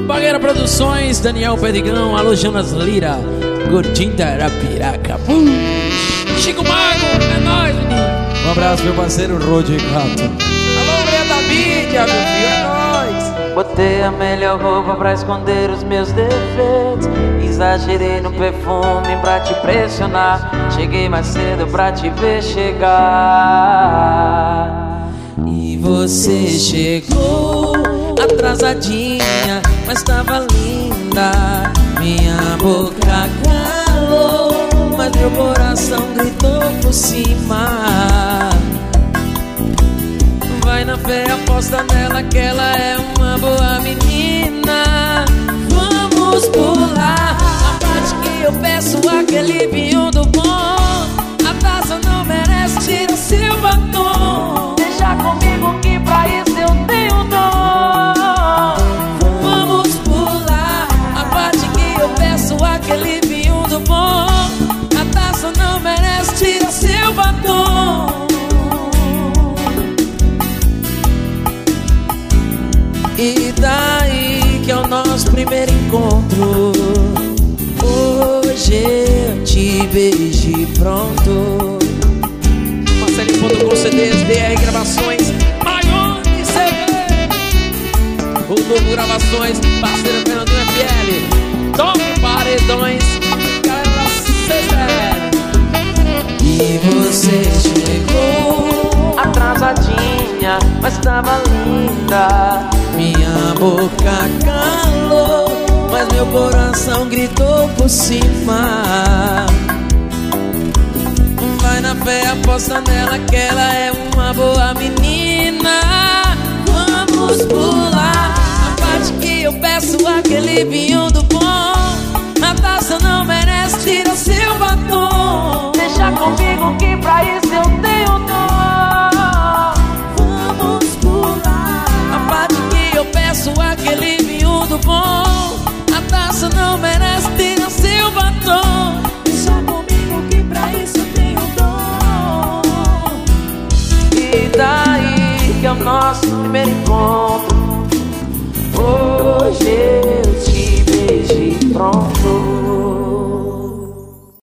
Bagueira Produções, Daniel Perdigão, alô Jonas Lira, Gordinho da Arapiraca. Chico Mago, é nóis, menino. Um abraço, meu parceiro Rod Rato. Alô, Rei da mídia, meu filho, é nóis. Botei a melhor roupa pra esconder os meus defeitos. Exagerei no perfume pra te pressionar. Cheguei mais cedo pra te ver chegar. E você chegou atrasadinha, mas tava linda. Minha boca calou, mas meu coração gritou por cima. Vai na fé, aposta nela que ela é uma boa menina. Vamos pular a parte que eu peço aquele vinho do bom. A taça não merece, tira seu batom. Deixa comigo que pra isso eu tenho dom. Vamos pular a parte que eu peço aquele vinho do bom. A taça não merece, tira seu batom. E daí que é o nosso primeiro encontro. Hoje eu te beijo e pronto. Marcelinho.com CDs, BR Gravações, Maione CV, o Novo Gravações, parceiro Fernandinho FL, Tom Paredões, galera da CCL. E você chegou Atrasadinha, mas tava linda. minha boca calou, mas meu coração gritou por cima. Vai na fé, aposta nela que ela é uma boa menina. Vamos pular a parte que eu peço aquele vinho do bom. A taça não merece, tira seu batom. Deixa comigo que pra isso eu tenho dom. Vamos pular a parte que eu peço aquele vinho do bom. A taça não merece, tira seu batom. Deixa comigo que pra isso eu tenho dom. E daí que é o nosso primeiro encontro. Hoje